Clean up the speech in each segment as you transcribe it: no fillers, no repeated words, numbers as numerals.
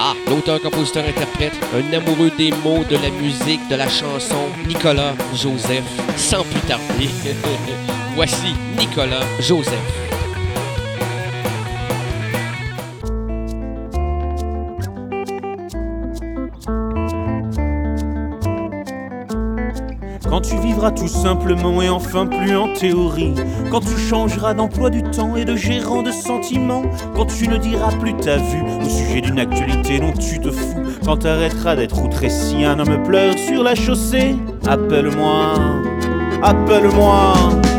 Ah, l'auteur-compositeur-interprète, un amoureux des mots, de la musique, de la chanson, Nicolas Joseph. Sans plus tarder, voici Nicolas Joseph. Quand tu vivras tout simplement et enfin plus en théorie, quand tu changeras d'emploi du temps et de gérant de sentiments, quand tu ne diras plus ta vue au sujet d'une actualité dont tu te fous, quand t'arrêteras d'être outré si un homme pleure sur la chaussée, appelle-moi, appelle-moi.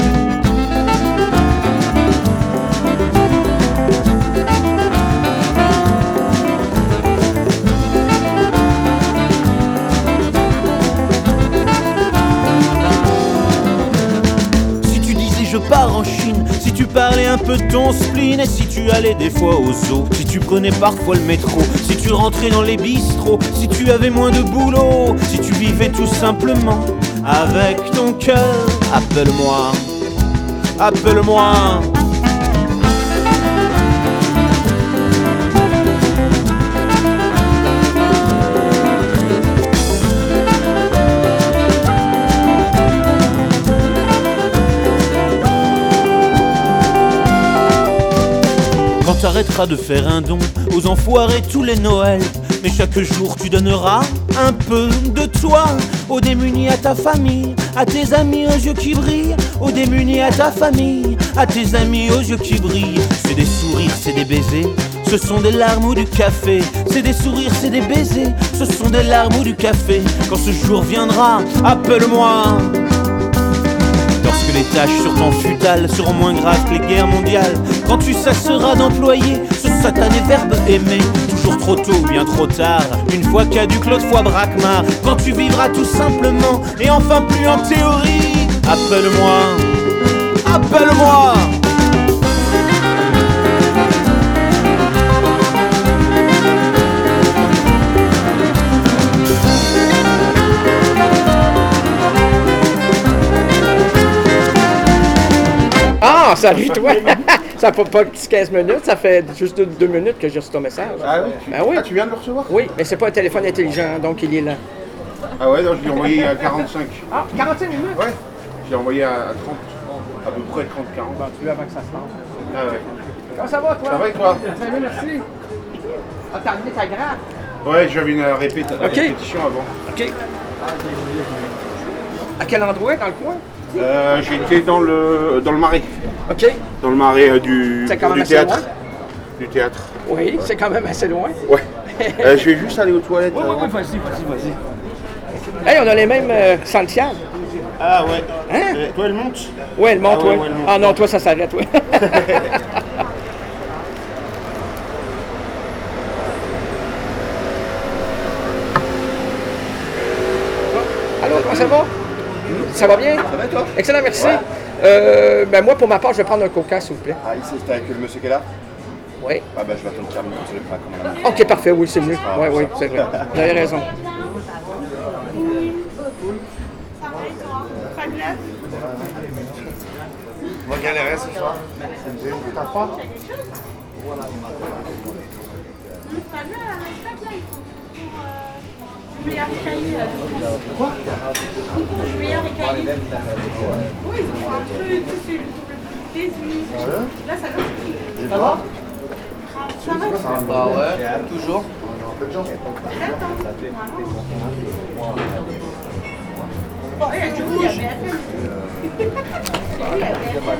Je pars en Chine, si tu parlais un peu de ton spleen, et si tu allais des fois au zoo, si tu prenais parfois le métro, si tu rentrais dans les bistrots, si tu avais moins de boulot, si tu vivais tout simplement avec ton cœur, appelle-moi, appelle-moi. Quand t'arrêteras de faire un don aux enfoirés tous les Noëls, mais chaque jour tu donneras un peu de toi aux démunis, à ta famille, à tes amis aux yeux qui brillent, aux démunis, à ta famille, à tes amis aux yeux qui brillent. C'est des sourires, c'est des baisers, ce sont des larmes ou du café. C'est des sourires, c'est des baisers, ce sont des larmes ou du café. Quand ce jour viendra, appelle-moi. Lorsque les tâches sur ton futal seront moins graves que les guerres mondiales, quand tu cesseras d'employer ce satané verbe aimer, toujours trop tôt ou bien trop tard, une fois caduque l'autre fois braquemar, quand tu vivras tout simplement et enfin plus en théorie, appelle-moi, appelle-moi. Ah, salut toi! Ça fait pas 15 minutes, ça fait juste 2 minutes que j'ai reçu ton message. Ah oui, oui. Ah, tu viens de le recevoir? Oui, mais c'est pas un téléphone intelligent, donc il est là. Ah ouais, non, je l'ai envoyé à 45. Ah, 45 minutes? Ouais, je l'ai envoyé à 30, à peu près 30-40. Bon, tu veux avant que ça se lance. Ah ouais. Comment ça va, toi? Ça va et toi? Salut, merci. Ah, t'as amené ta grappe? Ouais, j'avais une répétition avant. OK. À quel endroit, dans le coin? J'étais dans le Marais. OK. Dans le Marais du théâtre. Loin? Du théâtre. Oui, c'est quand même assez loin. Ouais. Je vais juste aller aux toilettes. Oui, vas-y. Hey, on a les mêmes Santiago. Ah ouais. Hein? Toi, elle monte? Oui, elle monte, Ah, ouais, oui. ouais, elle monte. Ah non, toi, ça s'arrête, oui. Allô, comment ça va? Ça va bien? Ça va toi? Excellent, merci. Ben moi, pour ma part, je vais prendre un coca, s'il vous plaît. Ah, ici c'est avec le monsieur qui est là? Oui. Ah bah je vais attendre 40 minutes, je le ferai comme on a. OK, parfait, oui, c'est mieux. Oui, c'est vrai. Vous avez raison. On va galérer ce soir. T'as froid? Quoi? Oui, ils ont un truc, c'est désunis. Là, ça va? Ça va? Ça va? Bah ouais, toujours. Bon, et du coup, il y avait BFM. Il y avait BFM.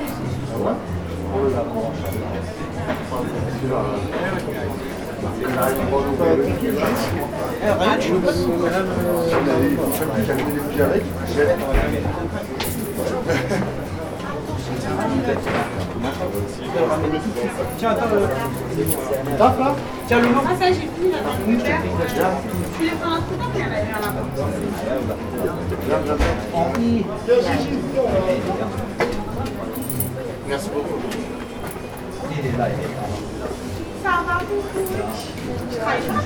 Tiens, attends le... Tape là? Tiens le nom. Ah, ça, j'ai fini là. Tu les prends un coup d'envers là-bas. Merci beaucoup. Ça va beaucoup. Tu travailles pas?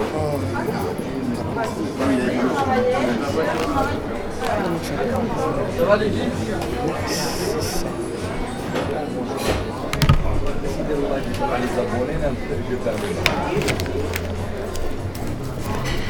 Ça va les filles?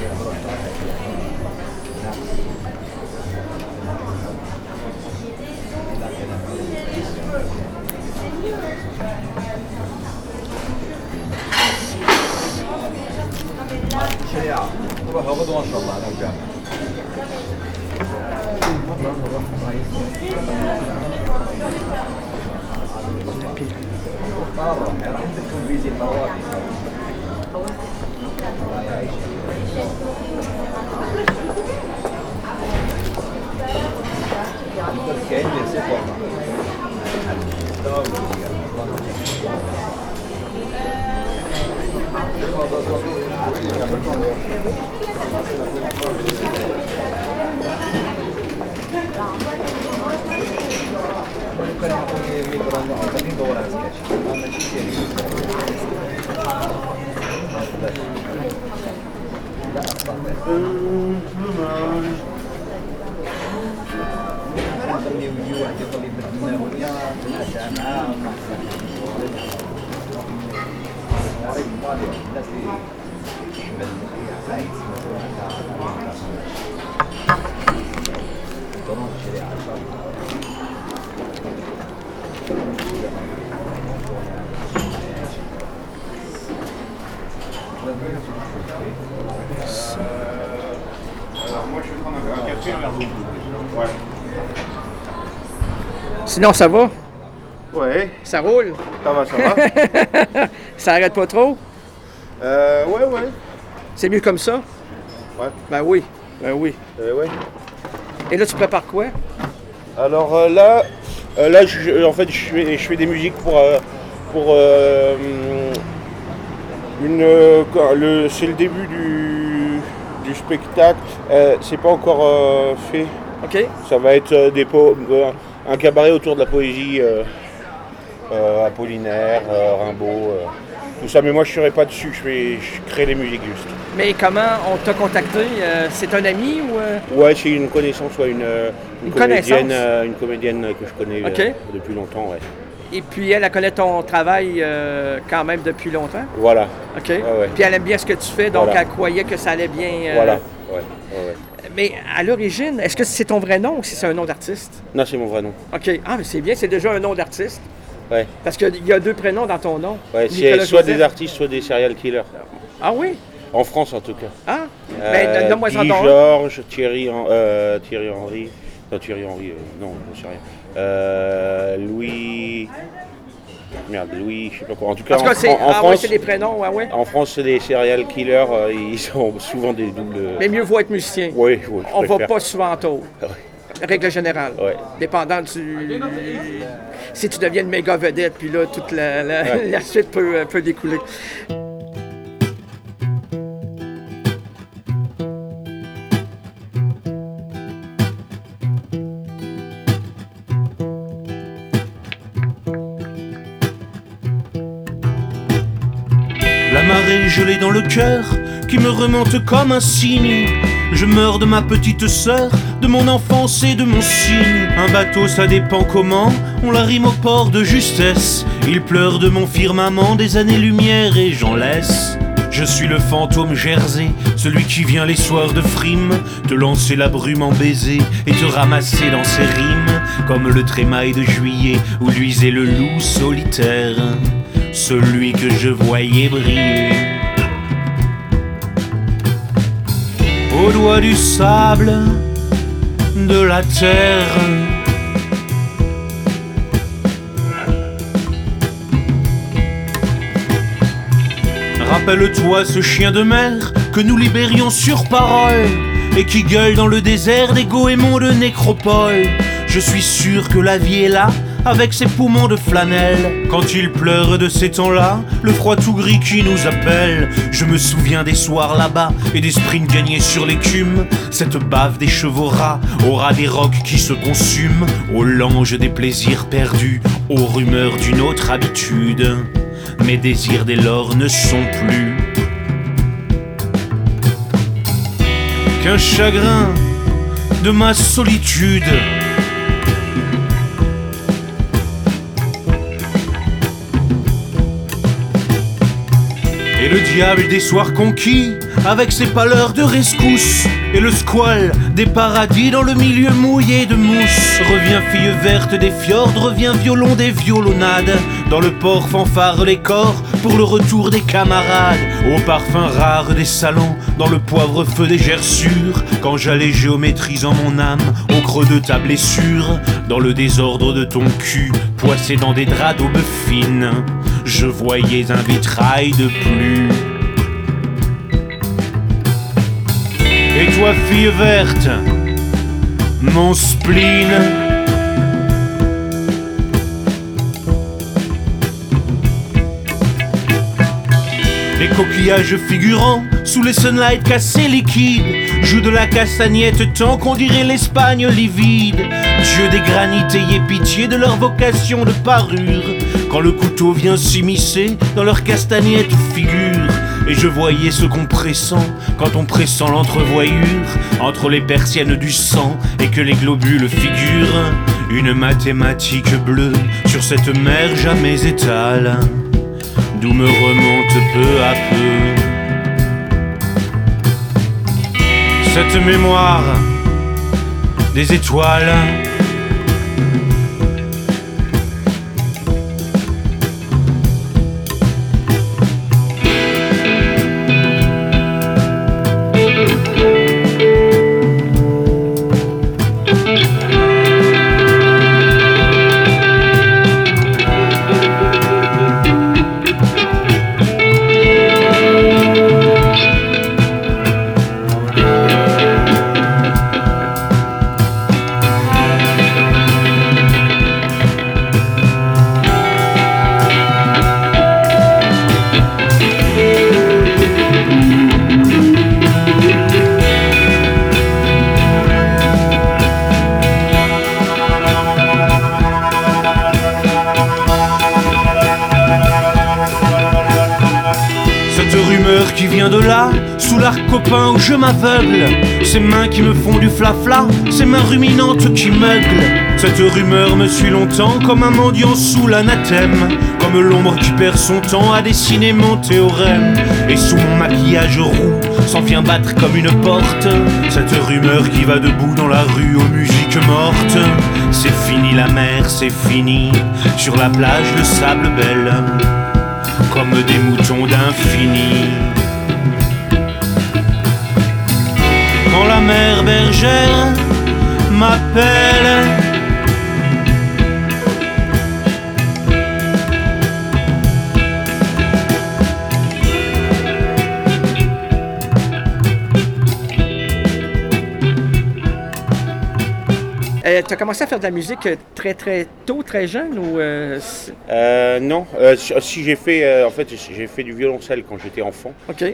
Alors moi je vais prendre un café et un verre d'eau. Ouais. Sinon, ça va? Ouais, Ça roule? ça va, ça va. Ça arrête pas trop? Ouais. C'est mieux comme ça? Ouais. Ben oui, ben oui. Ouais. Et là, tu prépares quoi? Alors en fait, je fais des musiques pour c'est le début du spectacle. C'est pas encore fait. OK. Ça va être un cabaret autour de la poésie Apollinaire, Rimbaud, tout ça. Mais moi, je ne serai pas dessus. Je crée les musiques juste. Mais comment on t'a contacté? C'est un ami ou... Ouais, c'est une connaissance, ouais, une comédienne, connaissance? une comédienne que je connais OK. depuis longtemps, ouais. Et puis elle connaît ton travail quand même depuis longtemps? Voilà. OK. Ouais. Puis elle aime bien ce que tu fais, donc Voilà. elle croyait que ça allait bien. Voilà. Ouais. Mais à l'origine, est-ce que c'est ton vrai nom ou c'est un nom d'artiste? Non, c'est mon vrai nom. OK. Ah, mais c'est bien, c'est déjà un nom d'artiste. Ouais. Parce qu'il y a 2 prénoms dans ton nom. Ouais, c'est Nicolas soit Joseph. des artistes, soit des serial killers. Ah oui? En France, en tout cas. Ah? Ben, donne-moi Guy en don un. Georges, Thierry Henry. Non, Thierry Henry, non, je sais rien. Louis. Merde, Louis, je sais pas quoi. En tout cas, En tout cas, en France, ouais, c'est des prénoms, ouais. en France, c'est des serial killers. Ils sont souvent des doubles. Mais mieux vaut être musicien. Oui, On va préfère. pas souvent tôt. Règle générale. Ouais. Dépendant du... Si tu deviens une méga vedette, puis là, toute la suite peut découler. La marée gelée dans le cœur qui me remonte comme un cygne. Je meurs de ma petite sœur, de mon enfance et de mon cygne. Un bateau ça dépend comment, on la rime au port de justesse. Il pleure de mon firmament des années-lumière et j'en laisse. Je suis le fantôme Jersey, celui qui vient les soirs de frime te lancer la brume en baiser et te ramasser dans ses rimes. Comme le trémail de juillet où luisait le loup solitaire, celui que je voyais briller. Au doigt du sable de la terre, rappelle-toi ce chien de mer que nous libérions sur parole et qui gueule dans le désert des goémons de nécropole. Je suis sûr que la vie est là avec ses poumons de flanelle. Quand il pleure de ces temps-là, le froid tout gris qui nous appelle. Je me souviens des soirs là-bas et des sprints gagnés sur l'écume. Cette bave des chevaux rats, au ras des rocs qui se consument, au lange des plaisirs perdus, aux rumeurs d'une autre habitude. Mes désirs dès lors ne sont plus qu'un chagrin de ma solitude. Et le diable des soirs conquis, avec ses pâleurs de rescousse, et le squale des paradis dans le milieu mouillé de mousse. Revient fille verte des fjords, revient violon des violonnades, dans le port fanfare les corps pour le retour des camarades. Au parfum rare des salons, dans le poivre feu des gerçures, quand j'allais géométrisant mon âme au creux de ta blessure, dans le désordre de ton cul, poissé dans des draps d'aube fine, je voyais un vitrail de plus. Et toi, fille verte, mon spleen, les coquillages figurants sous les sunlights cassés liquides jouent de la castagnette tant qu'on dirait l'Espagne livide. Dieu des granites, ayez pitié de leur vocation de parure, quand le couteau vient s'immiscer dans leur castagnette figure. Et je voyais ce compressant quand on pressant l'entrevoyure entre les persiennes du sang, et que les globules figurent une mathématique bleue sur cette mer jamais étale, d'où me remonte peu à peu cette mémoire des étoiles. Qui vient de là, sous l'arc copain où je m'aveugle, ces mains qui me font du flafla, ces mains ruminantes qui meuglent. Cette rumeur me suit longtemps comme un mendiant sous l'anathème, comme l'ombre qui perd son temps à dessiner mon théorème. Et sous mon maquillage roux s'en vient battre comme une porte cette rumeur qui va debout dans la rue aux musiques mortes. C'est fini la mer, c'est fini sur la plage le sable belle, comme des moutons d'infini. Quand la mère bergère m'appelle, tu as commencé à faire de la musique très très tôt, très jeune ou Non, si j'ai fait, en fait, j'ai fait du violoncelle quand j'étais enfant. OK.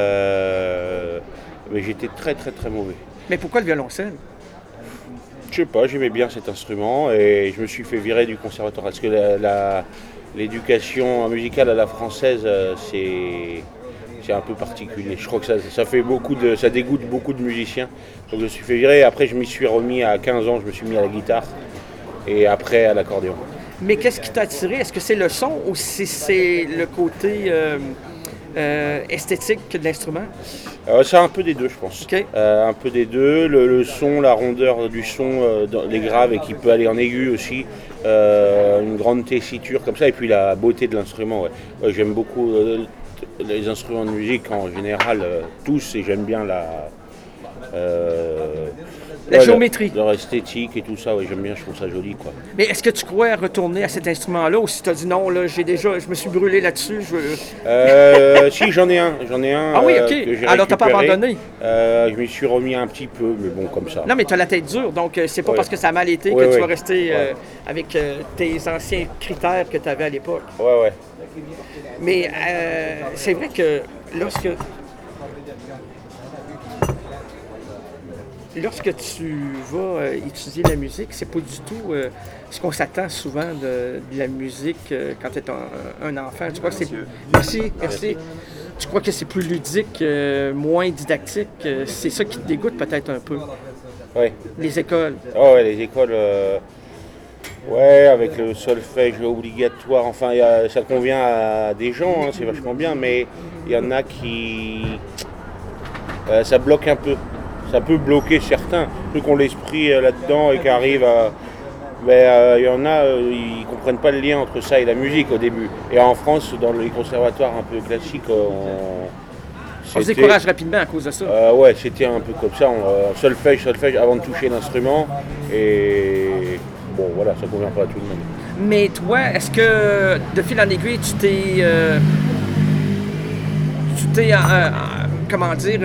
Mais j'étais très très très mauvais. Mais pourquoi le violoncelle? Je sais pas, j'aimais bien cet instrument et je me suis fait virer du conservatoire. Parce que l'éducation musicale à la française, c'est un peu particulier. Je crois que ça dégoûte beaucoup de musiciens. Donc je me suis fait virer. Après, je m'y suis remis à 15 ans, je me suis mis à la guitare et après à l'accordéon. Mais qu'est-ce qui t'a attiré? Est-ce que c'est le son ou c'est le côté esthétique de l'instrument? C'est un peu des deux, je pense. Okay. Un peu des deux. Le son, la rondeur du son, les graves, et qui peut aller en aigu aussi. Une grande tessiture comme ça. Et puis la beauté de l'instrument. Ouais. J'aime beaucoup les instruments de musique en général, tous. Et j'aime bien la géométrie. Leur esthétique et tout ça. Ouais, j'aime bien, je trouve ça joli, quoi. Mais est-ce que tu crois retourner à cet instrument-là ou si tu as dit non, là, je me suis brûlé là-dessus? Si, j'en ai un. Ah oui, OK. Que j'ai alors, t'as pas abandonné? Je m'y suis remis un petit peu, mais bon, comme ça. Non, mais tu as la tête dure, donc c'est pas parce que ça a mal été que tu vas rester avec tes anciens critères que tu avais à l'époque. Ouais. Mais c'est vrai que lorsque tu vas étudier la musique, c'est pas du tout ce qu'on s'attend souvent de la musique quand tu es un enfant. Tu crois que c'est... Merci. Tu crois que c'est plus ludique, moins didactique? C'est ça qui te dégoûte peut-être un peu? Oui. Les écoles? Oh, ouais, les écoles... Ouais, avec le solfège obligatoire, enfin ça convient à des gens, hein, c'est vachement bien, mais il y en a qui... ça bloque un peu, ça peut bloquer certains, ceux qui ont l'esprit là-dedans et qui arrivent à... il y en a, ils comprennent pas le lien entre ça et la musique au début. Et en France, dans les conservatoires un peu classiques, On se décourage rapidement à cause de ça. ouais, c'était un peu comme ça, solfège avant de toucher l'instrument, et bon voilà, ça convient pas à tout le monde. Mais toi, est-ce que de fil en aiguille, tu t'es comment dire,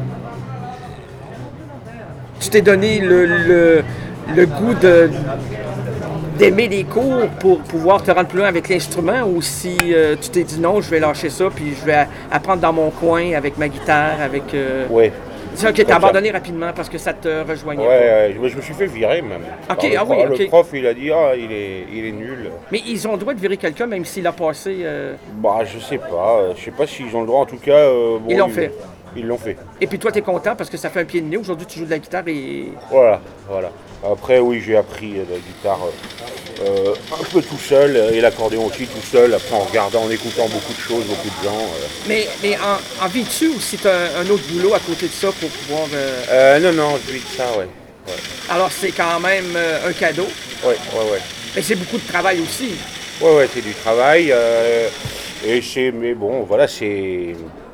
tu t'es donné le goût d'aimer les cours pour pouvoir te rendre plus loin avec l'instrument, ou si tu t'es dit non, je vais lâcher ça puis je vais apprendre dans mon coin avec ma guitare, avec... Ouais. C'est ça, ok, t'as abandonné rapidement parce que ça te rejoignait pas. Ouais, je me suis fait virer même. Ok, Le ok. prof, il a dit, il est nul. Mais ils ont le droit de virer quelqu'un même s'il a passé... Bah, je sais pas s'ils ont le droit, en tout cas... bon, Ils l'ont fait. Ils l'ont fait. Et puis toi, t'es content parce que ça fait un pied de nez. Aujourd'hui, tu joues de la guitare et... Voilà. Après, oui, j'ai appris la guitare un peu tout seul, et l'accordéon aussi tout seul, après en regardant, en écoutant beaucoup de choses, beaucoup de gens. Mais en vis-tu ou si t'as un autre boulot à côté de ça pour pouvoir... Non, je vis de ça, ouais. Alors, c'est quand même un cadeau. Ouais. Mais c'est beaucoup de travail aussi. Ouais, c'est du travail. Mais bon, voilà, c'est...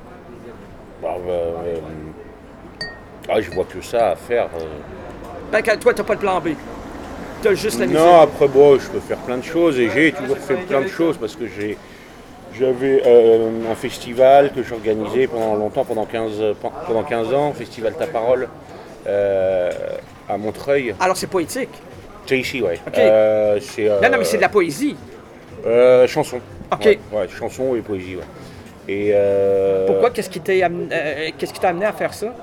je vois que ça à faire. Ben, toi, t'as pas le plan B. T'as juste la musique. Non, après, bon, je peux faire plein de choses, et j'ai toujours fait plein de choses, parce que j'avais un festival que j'organisais pendant 15 ans, Festival Ta Parole, à Montreuil. Alors, c'est poétique. C'est ici, ouais. Ok. Non, mais c'est de la poésie. Chanson. Ok. Ouais, chanson et poésie, ouais. Et Pourquoi? Qu'est-ce qui t'a amené à faire ça?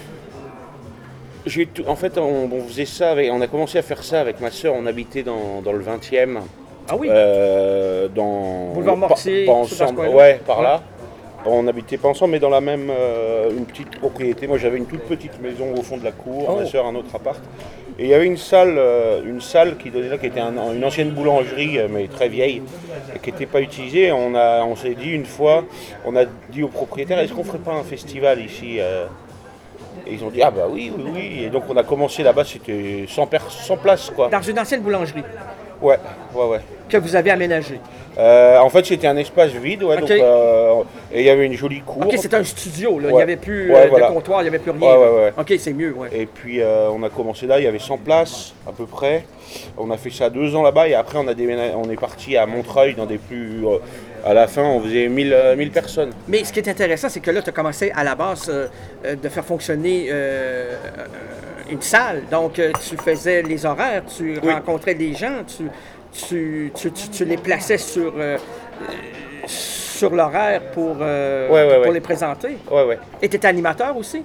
En fait, on faisait ça, on a commencé à faire ça avec ma sœur, on habitait dans le 20e. Ah oui? Boulevard Mortier, pas ensemble, ouais, par là. On n'habitait pas ensemble, mais dans la même, une petite propriété. Moi, j'avais une toute petite maison au fond de la cour, ma sœur un autre appart. Et il y avait une salle qui donnait là, qui était une ancienne boulangerie, mais très vieille, et qui n'était pas utilisée. On s'est dit une fois, on a dit au propriétaire, est-ce qu'on ferait pas un festival ici? Et ils ont dit, ah bah oui. Et donc on a commencé là-bas, c'était 100 places, quoi. Dans une ancienne boulangerie Ouais. que vous avez aménagée. En fait, c'était un espace vide, ouais, Ok. donc, et il y avait une jolie cour. Ok, c'était un studio, là. Il Ouais. n'y avait plus Voilà. de comptoir, il n'y avait plus rien. Ouais. Ok, c'est mieux, ouais. Et puis on a commencé là, il y avait 100 places à peu près. On a fait ça 2 ans là-bas, et après on est parti à Montreuil dans des plus... à la fin, on faisait 1000 personnes. Mais ce qui est intéressant, c'est que là, tu as commencé à la base de faire fonctionner une salle. Donc, tu faisais les horaires, tu rencontrais des gens, tu les plaçais sur l'horaire pour les présenter. Ouais. Et tu étais animateur aussi?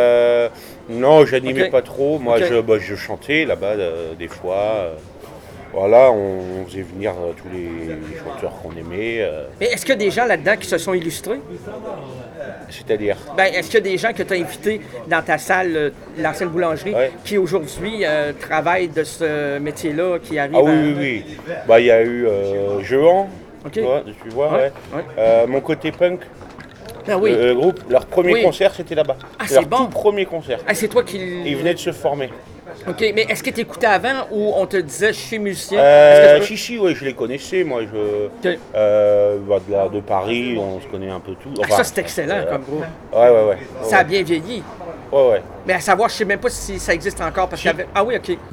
Non, j'animais Ok. pas trop. Moi, Ok. je chantais là-bas des fois. Voilà, on faisait venir tous les chanteurs qu'on aimait. Mais est-ce qu'il y a des gens là-dedans qui se sont illustrés? C'est-à-dire... Ben, est-ce qu'il y a des gens que tu as invités dans ta salle, l'ancienne boulangerie, qui aujourd'hui travaillent de ce métier-là, qui arrivent Ah oui. Bah, il y a eu Jehan, Ok. tu vois, ouais. Mon côté punk, Ah oui. le groupe, leur premier Oui. concert, c'était là-bas. Ah, c'est leur bon. tout premier concert. Ah, c'est toi qui... Ils venaient de se former. OK, mais est-ce que tu écoutais avant ou on te disait je suis musicien? Est-ce que Si, ouais, je les connaissais, moi. Ok. De Paris, on se connaît un peu tout. Ah, ça, c'est excellent comme groupe. Ouais. Ça a bien vieilli. Ouais. Mais à savoir, je sais même pas si ça existe encore parce qu'il y avait... Ah oui, OK.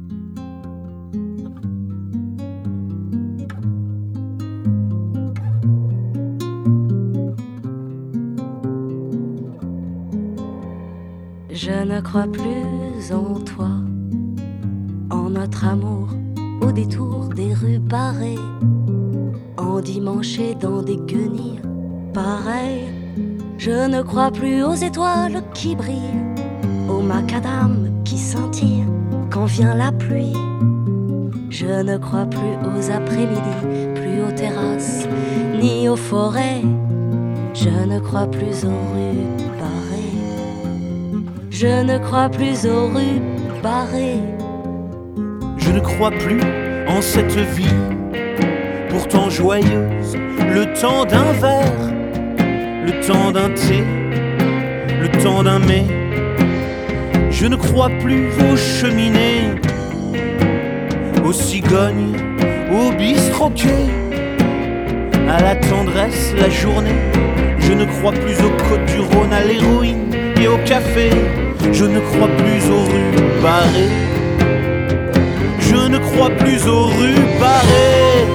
Je ne crois plus en toi, en notre amour, au détour des rues barrées, endimanchés dans des guenilles pareilles. Je ne crois plus aux étoiles qui brillent, aux macadams qui scintillent quand vient la pluie. Je ne crois plus aux après-midi, plus aux terrasses, ni aux forêts. Je ne crois plus aux rues barrées. Je ne crois plus aux rues barrées. Je ne crois plus en cette vie pourtant joyeuse, le temps d'un verre, le temps d'un thé, le temps d'un mai. Je ne crois plus aux cheminées, aux cigognes, aux bistroquets, à la tendresse, la journée. Je ne crois plus aux côtes du Rhône, à l'héroïne et au café. Je ne crois plus aux rues barrées. Je ne crois plus aux rues barrées.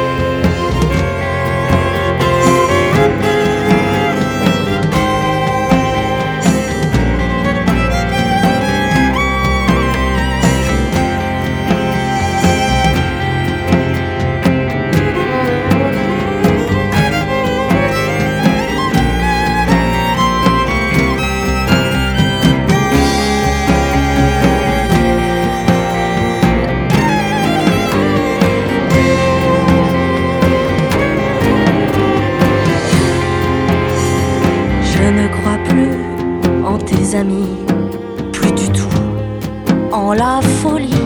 Amis, plus du tout en la folie,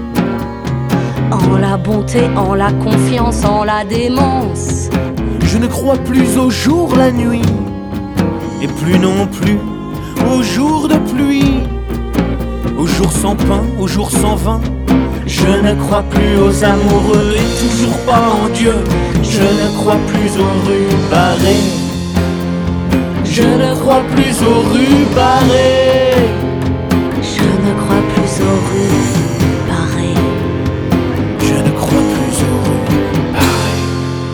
en la bonté, en la confiance, en la démence. Je ne crois plus au jour, la nuit, et plus non plus aux jours de pluie, aux jours sans pain, aux jours sans vin. Je ne crois plus aux amoureux et toujours pas en Dieu. Je ne crois plus aux rues barrées. Je ne crois plus aux rues barrées. Je ne crois plus aux rues barrées. Je ne crois plus aux rues barrées.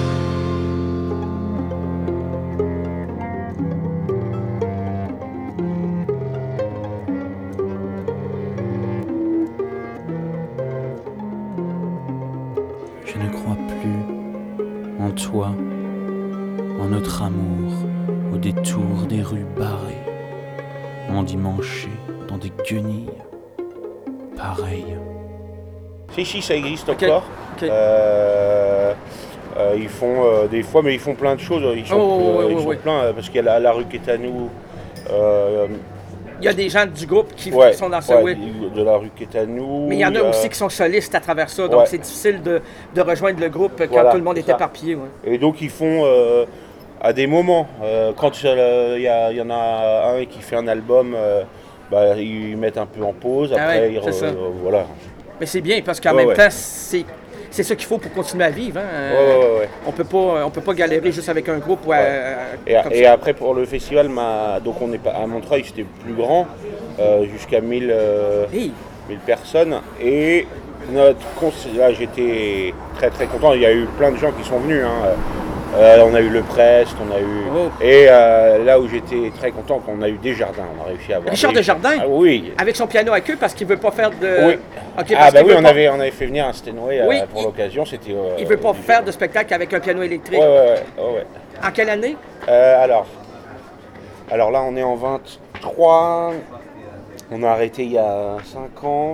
Je ne crois plus en toi, en notre amour, au détour des rues barrées, endimanchées dans des guenilles pareilles. Si, ça existe encore. Ok. Ils font des fois, mais ils font plein de choses. Ils sont plein parce qu'il y a la rue Quétanou. Il y a des gens du groupe qui sont dans ça, de la rue Quétanou. Mais il y en a aussi qui sont solistes à travers ça, donc c'est difficile de rejoindre le groupe quand tout le monde est éparpillé. Ouais. Et donc ils font à des moments, quand il y en a un qui fait un album, ils mettent un peu en pause, après voilà. Mais c'est bien parce qu'en même temps, c'est ça qu'il faut pour continuer à vivre. Hein. On peut pas galérer juste avec un groupe. Et après pour le festival, donc on est à Montreuil, c'était plus grand, jusqu'à 1000 personnes. Et là j'étais très très content. Il y a eu plein de gens qui sont venus. Hein. On a eu le Prest, on a eu... Et là où j'étais très content, qu'on a eu Desjardins, on a réussi à avoir... Richard Desjardins? Oui. Avec son piano à queue parce qu'il ne veut pas faire de... Oui. Okay, on avait fait venir un Steinway pour l'occasion, c'était... il ne veut pas faire de spectacle avec un piano électrique? Ouais. En quelle année? Alors là, on est en 23, on a arrêté il y a 5 ans...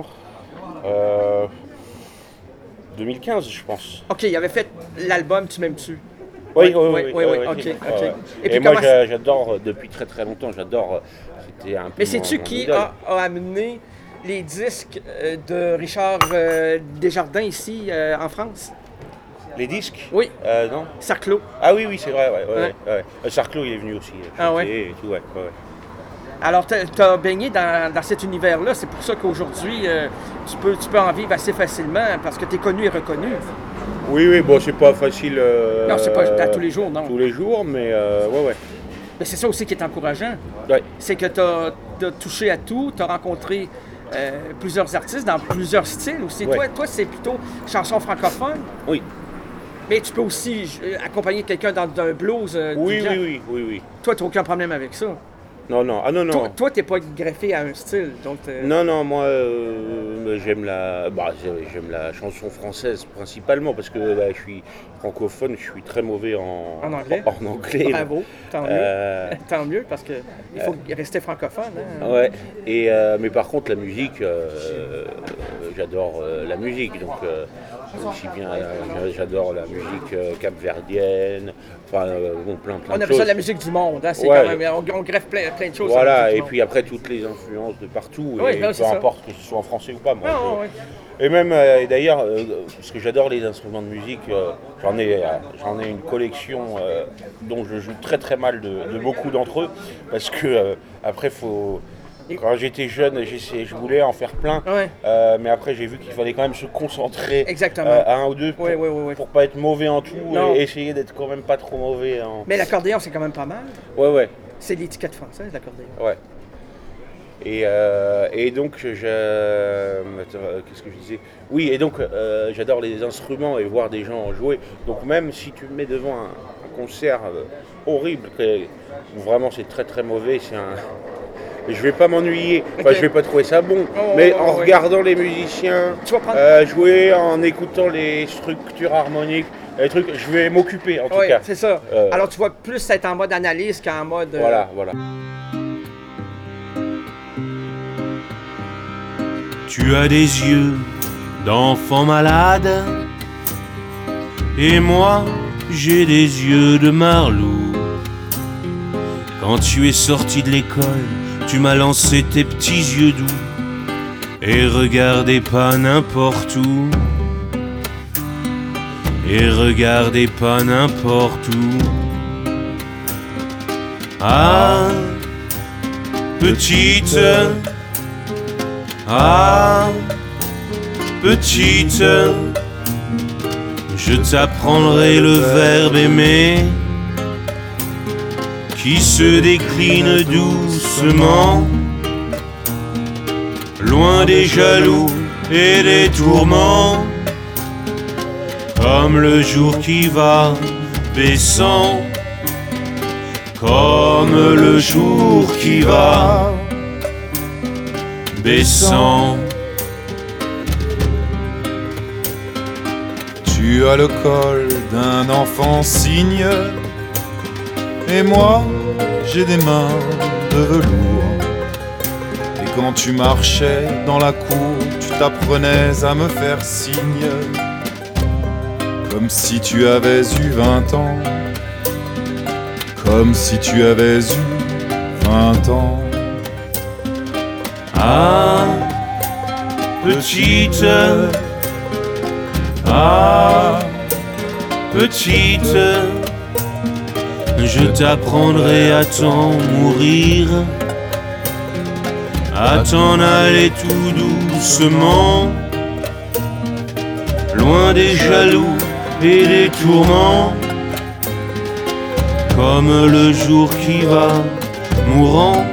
2015, je pense. OK, il avait fait l'album Tu m'aimes-tu? Oui. OK. Et puis moi, j'adore, depuis très très longtemps, c'était un peu... Mais sais-tu qui a amené les disques de Richard Desjardins ici, en France? Les disques? Oui. Non. Sarclot. Ah oui, c'est vrai, ouais. Sarclot, il est venu aussi. Et tout, ouais. Alors, tu as baigné dans cet univers-là, c'est pour ça qu'aujourd'hui, tu peux en vivre assez facilement parce que tu es connu et reconnu. Oui, bon, c'est pas facile. Non, c'est pas à tous les jours, non. Tous les jours, mais ouais. Mais c'est ça aussi qui est encourageant. Ouais. C'est que tu as touché à tout, tu as rencontré plusieurs artistes dans plusieurs styles aussi. Ouais. Toi, c'est plutôt chanson francophone. Oui. Mais tu peux aussi accompagner quelqu'un dans un blues. Oui. Toi, tu n'as aucun problème avec ça. Non. Ah non. Toi, t'es pas greffé à un style, donc... Non, moi, j'aime la chanson française principalement, parce que je suis francophone, je suis très mauvais en anglais. Bravo, tant mieux, parce qu'il faut rester francophone. Hein? Ouais, mais par contre, la musique, j'adore la musique, donc aussi bien j'adore la musique capverdienne, enfin bon, plein On de appelle choses. ça la musique du monde, hein? C'est Ouais. quand même, on greffe plein de choses. Voilà, sur la musique et du monde. puis après toutes les influences de partout, Ouais, et ben, peu c'est ça. importe que ce soit en français ou pas. Moi, Ah, ouais. Et même, et d'ailleurs, parce que j'adore les instruments de musique, j'en ai une collection dont je joue très très mal de beaucoup d'entre eux, parce que après, quand j'étais jeune, je voulais en faire plein, Ouais. mais après j'ai vu qu'il fallait quand même se concentrer Exactement. à un ou deux pour, Ouais. pour pas être mauvais en tout, Non. et essayer d'être quand même pas trop mauvais en... Mais l'accordéon, c'est quand même pas mal. Ouais. C'est l'étiquette française, l'accordéon. Ouais. Et donc, qu'est-ce que je disais? Oui, et donc, j'adore les instruments et voir des gens jouer. Donc, même si tu me mets devant un concert horrible, où vraiment c'est très très mauvais, je vais pas m'ennuyer. Enfin, Ok. je vais pas trouver ça bon. Oh, mais ouais, en ouais. regardant les musiciens Tu vas prendre... jouer, en écoutant les structures harmoniques, les trucs, je vais m'occuper en tout Oui, cas. c'est ça. Euh, Alors, tu vois plus être en mode analyse qu'en mode... Voilà. Tu as des yeux d'enfant malade, et moi j'ai des yeux de marlou. Quand tu es sorti de l'école, tu m'as lancé tes petits yeux doux, et regardez pas n'importe où, et regardez pas n'importe où. Ah, petite, ah, petite, je t'apprendrai le verbe aimer qui se décline doucement, loin des jaloux et des tourments, comme le jour qui va baissant, comme le jour qui va baissant. Tu as le col d'un enfant cygne, et moi j'ai des mains de velours. Et quand tu marchais dans la cour, tu t'apprenais à me faire signe, comme si tu avais eu 20 ans, comme si tu avais eu 20 ans. Ah, petite, ah, petite, je t'apprendrai à t'en mourir, à t'en aller tout doucement, loin des jaloux et des tourments, comme le jour qui va mourant,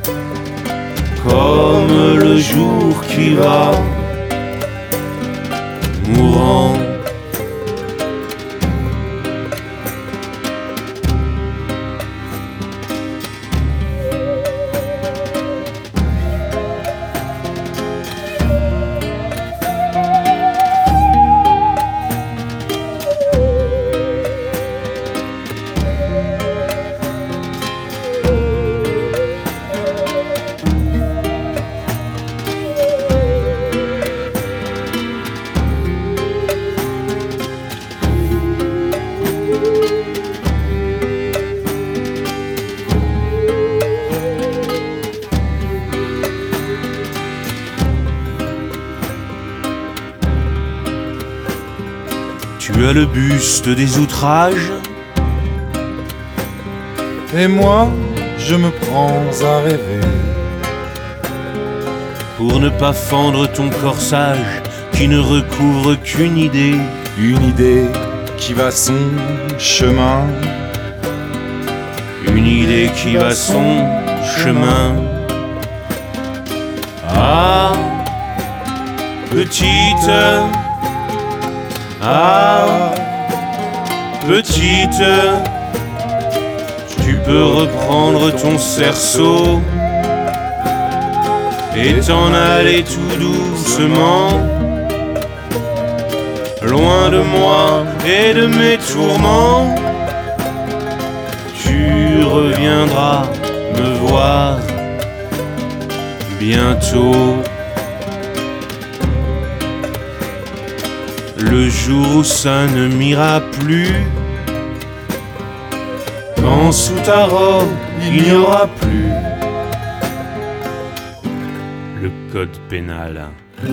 comme le jour qui va mourant. Tu as le buste des outrages, Et moi je me prends à rêver, pour ne pas fendre ton corsage qui ne recouvre qu'une idée, une idée qui va son chemin, une idée qui va son chemin. Ah, petite, ah, petite, tu peux reprendre ton cerceau et t'en aller tout doucement, loin de moi et de mes tourments. Tu reviendras me voir bientôt. le jour où ça ne m'ira plus, quand sous ta robe il n'y aura plus le code pénal.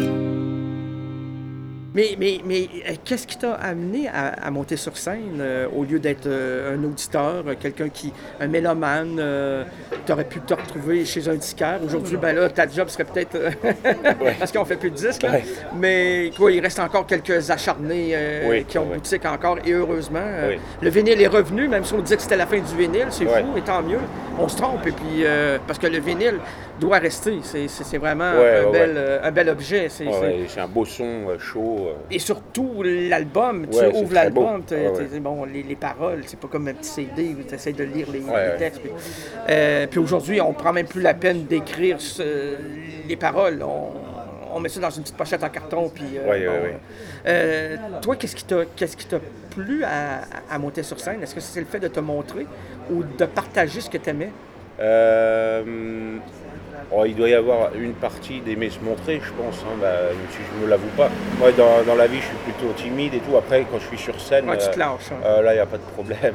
Mais qu'est-ce qui t'a amené à monter sur scène au lieu d'être un auditeur, un mélomane, t'aurais pu te retrouver chez un disquaire. Aujourd'hui, ben là, ta job serait peut-être parce qu'on fait plus de disques, là. Mais quoi, il reste encore quelques acharnés qui ont boutique encore, et heureusement. Le vinyle est revenu, même si on disait que c'était la fin du vinyle, c'est fou, et tant mieux. On se trompe, et puis parce que le vinyle doit rester. C'est vraiment un bel objet. C'est un beau son chaud. Et surtout l'album, tu ouvres l'album, bon, les paroles, c'est pas comme un petit CD où tu essaies de lire les textes. Puis aujourd'hui, on prend même plus la peine d'écrire les paroles. On met ça dans une petite pochette en carton. Puis, toi, qu'est-ce qui t'a plu à monter sur scène? Est-ce que c'est le fait de te montrer ou de partager ce que tu aimais? Il doit y avoir une partie d'aimer se montrer, je pense, même si je ne me l'avoue pas. Moi, dans la vie, je suis plutôt timide et tout. Après, quand je suis sur scène, tu te lâches, là, il n'y a pas de problème.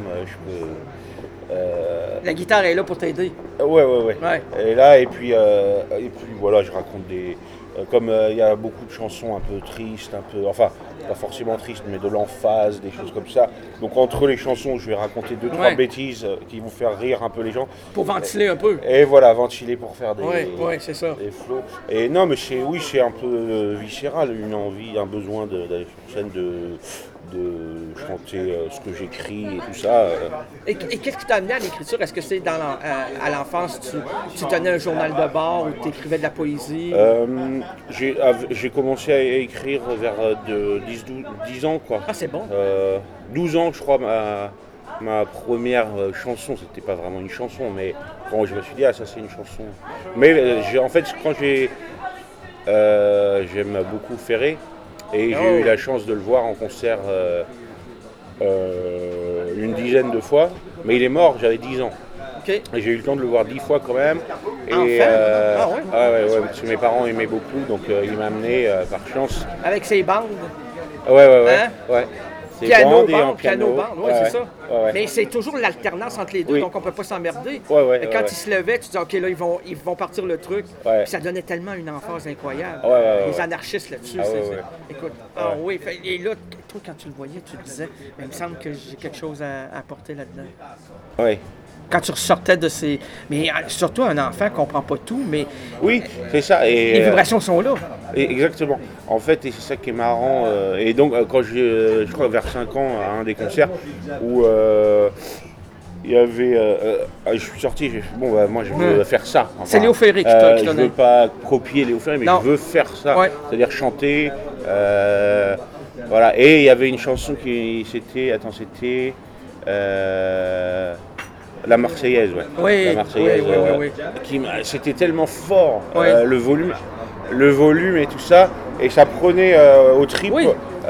La guitare est là pour t'aider. Ouais. Et là, et puis voilà, je raconte des... Comme il y a beaucoup de chansons un peu tristes, enfin, pas forcément tristes, mais de l'emphase, des choses comme ça. Donc entre les chansons, je vais raconter 2-3 bêtises qui vont faire rire un peu les gens. Pour ventiler un peu. Et voilà, ventiler pour faire des c'est ça. Des flots. Et non, mais c'est un peu viscéral, une envie, un besoin d'aller sur scène, de chanter ce que j'écris et tout ça. Et qu'est-ce qui t'a amené à l'écriture? Est-ce que c'est à l'enfance, tu tenais un journal de bord ou tu écrivais de la poésie? J'ai commencé à écrire vers 10 ans, quoi. Ah, c'est bon. 12 ans, je crois, ma première chanson. C'était pas vraiment une chanson, mais quand je me suis dit, ça c'est une chanson. Mais en fait, quand j'aime beaucoup Ferré, et j'ai eu la chance de le voir en concert une dizaine de fois, mais il est mort, j'avais 10 ans. Okay. Et j'ai eu le temps de le voir 10 fois quand même. Et, parce que mes parents aimaient beaucoup, donc il m'a amené par chance. Avec ses bandes? Ouais. Piano, bande, c'est ça. Ouais. Mais c'est toujours l'alternance entre les deux, donc on peut pas s'emmerder. Quand ils se levaient, tu dis, OK, là, ils vont partir le truc. Puis ça donnait tellement une emphase incroyable. Les anarchistes là-dessus, écoute, et là, toi, quand tu le voyais, tu te disais, mais il me semble que j'ai quelque chose à apporter là-dedans. Oui. Quand tu ressortais de ces... Mais surtout, un enfant ne comprend pas tout, mais... Oui, c'est ça. Et, les vibrations sont là. Exactement. En fait, et c'est ça qui est marrant. Et donc, quand je crois vers 5 ans, à un des concerts, où il y avait... je suis sorti, j'ai fait, moi, je veux faire ça. Enfin, c'est Léo Ferré qui t'a donné. Je ne veux pas copier Léo Ferré, mais je veux faire ça. C'est-à-dire chanter. Voilà. Et il y avait une chanson qui... C'était... La Marseillaise, la Marseillaise, c'était tellement fort, le volume et tout ça, et ça prenait au trip, on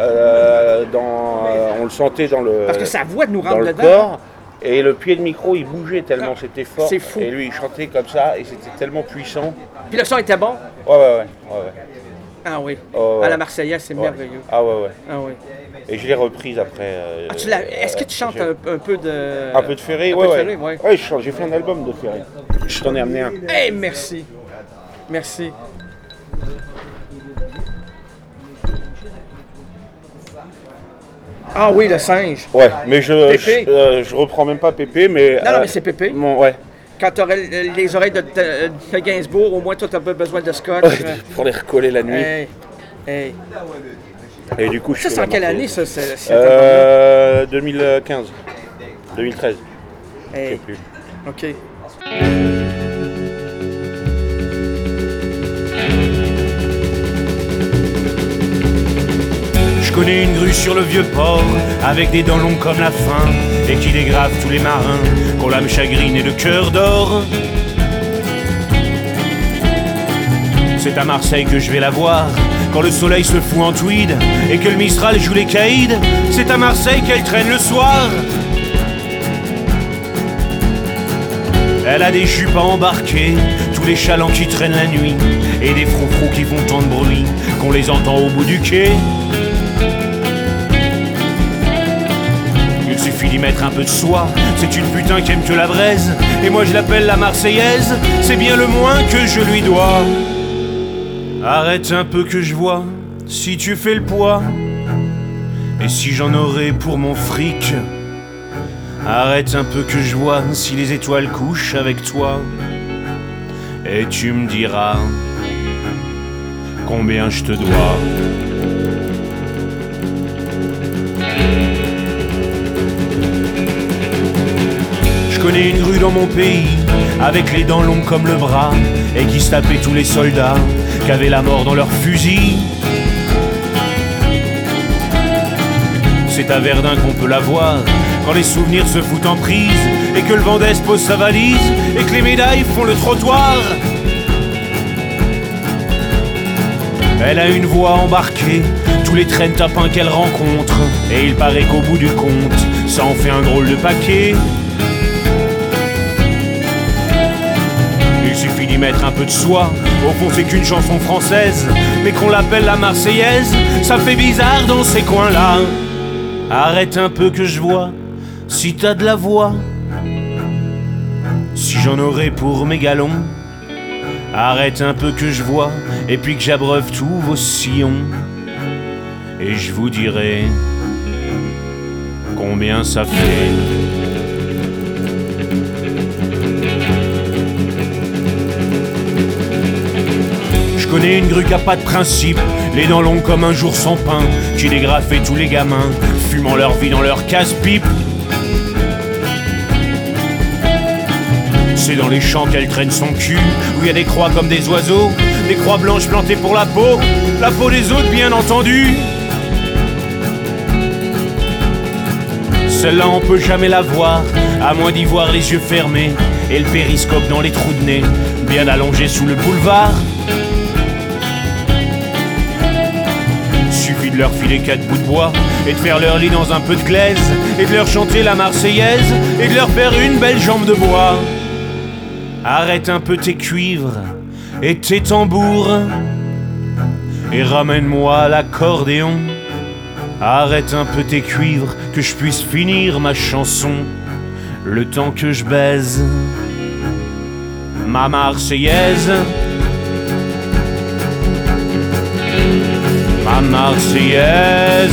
le sentait dans le... Parce que sa voix nous rentre dans le dedans. corps, et le pied de micro, il bougeait tellement, c'était fort. C'est fou. Et lui, il chantait comme ça, et c'était tellement puissant. Puis le son était bon? Ouais. Ah oui, à la Marseillaise, c'est merveilleux. Ah ouais. Et je l'ai reprise après. Est-ce que tu chantes un peu de... Un peu de Ferré, ouais. Ouais, j'ai fait un album de Ferré. Je t'en ai amené un. Merci. Ah oui, le singe. Ouais, mais je reprends même pas Pépé, mais... Non, mais c'est Pépé. Ouais. Quand tu aurais les oreilles de Gainsbourg, au moins toi, tu n'as pas besoin de scotch. Pour les recoller la nuit. Hey. Et du coup, ça, c'est en quelle année, ça? 2015. 2013. Hey. Je sais plus. OK. Je connais une grue sur le vieux port, avec des dents longues comme la faim, et qui dégrave tous les marins, qu'on l'âme chagrine et le cœur d'or. C'est à Marseille que je vais la voir, quand le soleil se fout en tweed, et que le Mistral joue les caïds. C'est à Marseille qu'elle traîne le soir. Elle a des jupes à embarquer, tous les chalands qui traînent la nuit, et des froufrous qui font tant de bruit qu'on les entend au bout du quai. suffit d'y mettre un peu de soi. C'est une putain qui aime que la braise, et moi je l'appelle la Marseillaise. C'est bien le moins que je lui dois. Arrête un peu que je vois si tu fais le poids, et si j'en aurais pour mon fric. Arrête un peu que je vois si les étoiles couchent avec toi, et tu me diras combien je te dois. Je connais une rue dans mon pays, avec les dents longues comme le bras, et qui se tapait tous les soldats qu'avaient la mort dans leurs fusils. C'est à Verdun qu'on peut la voir, quand les souvenirs se foutent en prise, et que le vent d'Est pose sa valise, et que les médailles font le trottoir. Elle a une voix embarquée, tous les trains tapins qu'elle rencontre, et il paraît qu'au bout du compte, ça en fait un drôle de paquet. Il suffit d'y mettre un peu de soi, au fond c'est qu'une chanson française, mais qu'on l'appelle la Marseillaise, ça fait bizarre dans ces coins-là. Arrête un peu que je vois si t'as de la voix, si j'en aurais pour mes galons. Arrête un peu que je vois, et puis que j'abreuve tous vos sillons, et je vous dirai combien ça fait. Je connais une grue qui a pas de principe, les dents longues comme un jour sans pain, qui dégrafait tous les gamins, fumant leur vie dans leur casse-pipe. C'est dans les champs qu'elle traîne son cul, où il y a des croix comme des oiseaux, des croix blanches plantées pour la peau des autres bien entendu. Celle-là on peut jamais la voir, à moins d'y voir les yeux fermés, et le périscope dans les trous de nez, bien allongé sous le boulevard. Suffit de leur filer 4 bouts de bois, et de faire leur lit dans un peu de glaise, et de leur chanter la Marseillaise, et de leur faire une belle jambe de bois. Arrête un peu tes cuivres et tes tambours, et ramène-moi l'accordéon. Arrête un peu tes cuivres, que je puisse finir ma chanson, le temps que je baise ma Marseillaise. Ma Marseillaise.